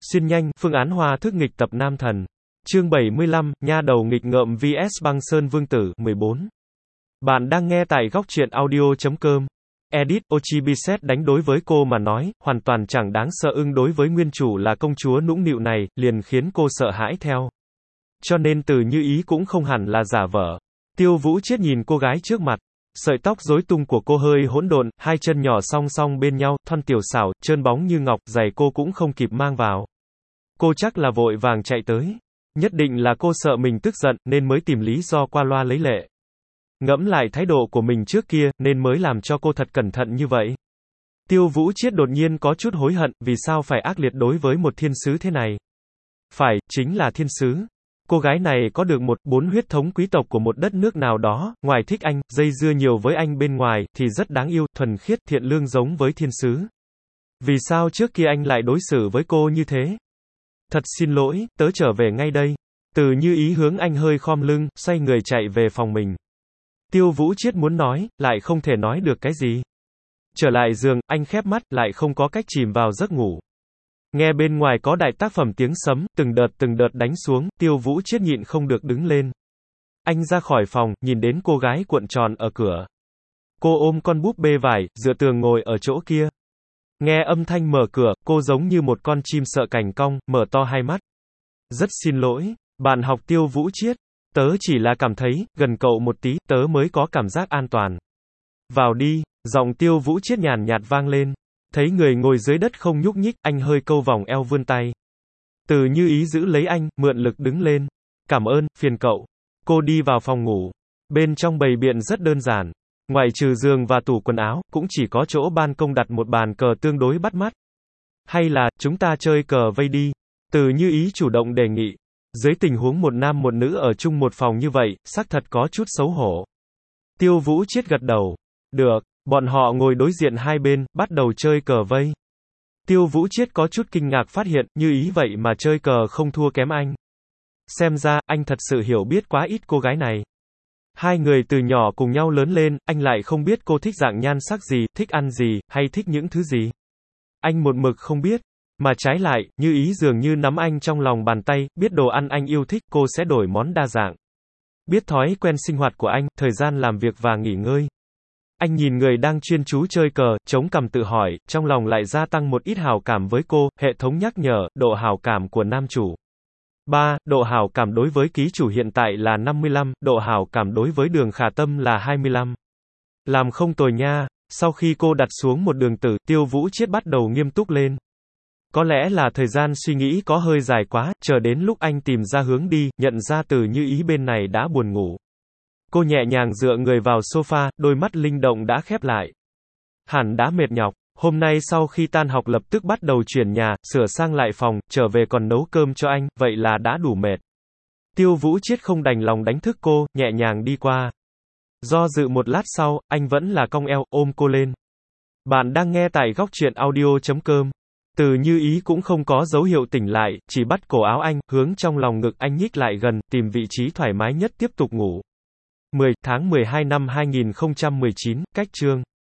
Xin nhanh, phương án hòa thức nghịch tập nam thần. Chương 75, nha đầu nghịch ngợm vs băng sơn vương tử, 14. Bạn đang nghe tại góc truyện audio.com. Edit, Ochibiset đánh đối với cô mà nói, hoàn toàn chẳng đáng sợ đối với nguyên chủ là công chúa nũng nịu này, liền khiến cô sợ hãi theo. Cho nên Từ Như Ý cũng không hẳn là giả vờ. Tiêu Vũ Chiết nhìn cô gái trước mặt. Sợi tóc rối tung của cô hơi hỗn độn, hai chân nhỏ song song bên nhau, thon tiểu xảo, trơn bóng như ngọc, giày cô cũng không kịp mang vào. Cô chắc là vội vàng chạy tới. Nhất định là cô sợ mình tức giận, nên mới tìm lý do qua loa lấy lệ. Ngẫm lại thái độ của mình trước kia, nên mới làm cho cô thật cẩn thận như vậy. Tiêu Vũ Chiết đột nhiên có chút hối hận, vì sao phải ác liệt đối với một thiên sứ thế này. Phải, chính là thiên sứ. Cô gái này có được bốn huyết thống quý tộc của một đất nước nào đó, ngoài thích anh, dây dưa nhiều với anh bên ngoài, thì rất đáng yêu, thuần khiết, thiện lương giống với thiên sứ. Vì sao trước kia anh lại đối xử với cô như thế? Thật xin lỗi, tớ trở về ngay đây. Từ Như Ý hướng anh hơi khom lưng, xoay người chạy về phòng mình. Tiêu Vũ Chiết muốn nói, lại không thể nói được cái gì. Trở lại giường, anh khép mắt, lại không có cách chìm vào giấc ngủ. Nghe bên ngoài có đại tác phẩm tiếng sấm, từng đợt đánh xuống, Tiêu Vũ Chiết nhịn không được đứng lên. Anh ra khỏi phòng, nhìn đến cô gái cuộn tròn ở cửa. Cô ôm con búp bê vải, dựa tường ngồi ở chỗ kia. Nghe âm thanh mở cửa, cô giống như một con chim sợ cành cong, mở to hai mắt. Rất xin lỗi, bạn học Tiêu Vũ Chiết. Tớ chỉ là cảm thấy, gần cậu một tí, tớ mới có cảm giác an toàn. Vào đi, giọng Tiêu Vũ Chiết nhàn nhạt vang lên. Thấy người ngồi dưới đất không nhúc nhích, anh hơi câu vòng eo vươn tay. Từ Như Ý giữ lấy anh, mượn lực đứng lên. Cảm ơn, phiền cậu. Cô đi vào phòng ngủ. Bên trong bày biện rất đơn giản. Ngoại trừ giường và tủ quần áo, cũng chỉ có chỗ ban công đặt một bàn cờ tương đối bắt mắt. Hay là, chúng ta chơi cờ vây đi. Từ Như Ý chủ động đề nghị. Dưới tình huống một nam một nữ ở chung một phòng như vậy, xác thật có chút xấu hổ. Tiêu Vũ Chiết gật đầu. Được, bọn họ ngồi đối diện hai bên, bắt đầu chơi cờ vây. Tiêu Vũ Chiết có chút kinh ngạc phát hiện, Như Ý vậy mà chơi cờ không thua kém anh. Xem ra, anh thật sự hiểu biết quá ít cô gái này. Hai người từ nhỏ cùng nhau lớn lên, anh lại không biết cô thích dạng nhan sắc gì, thích ăn gì, hay thích những thứ gì. Anh một mực không biết. Mà trái lại, Như Ý dường như nắm anh trong lòng bàn tay, biết đồ ăn anh yêu thích, cô sẽ đổi món đa dạng. Biết thói quen sinh hoạt của anh, thời gian làm việc và nghỉ ngơi. Anh nhìn người đang chuyên chú chơi cờ, chống cằm tự hỏi, trong lòng lại gia tăng một ít hảo cảm với cô, hệ thống nhắc nhở, độ hảo cảm của nam chủ. 3. Độ hảo cảm đối với ký chủ hiện tại là 55, độ hảo cảm đối với Đường Khả Tâm là 25. Làm không tồi nha. Sau khi cô đặt xuống một đường tử, Tiêu Vũ Chiết bắt đầu nghiêm túc lên. Có lẽ là thời gian suy nghĩ có hơi dài quá, chờ đến lúc anh tìm ra hướng đi, nhận ra Từ Như Ý bên này đã buồn ngủ. Cô nhẹ nhàng dựa người vào sofa, đôi mắt linh động đã khép lại. Hẳn đã mệt nhọc, hôm nay sau khi tan học lập tức bắt đầu chuyển nhà, sửa sang lại phòng, trở về còn nấu cơm cho anh, vậy là đã đủ mệt. Tiêu Vũ Chiết không đành lòng đánh thức cô, nhẹ nhàng đi qua. Do dự một lát sau, anh vẫn là cong eo, ôm cô lên. Bạn đang nghe tại góc truyện audio.com. Từ Như Ý cũng không có dấu hiệu tỉnh lại, chỉ bắt cổ áo anh, hướng trong lòng ngực anh nhích lại gần, tìm vị trí thoải mái nhất tiếp tục ngủ. 10 tháng 12 năm 2019, cách chương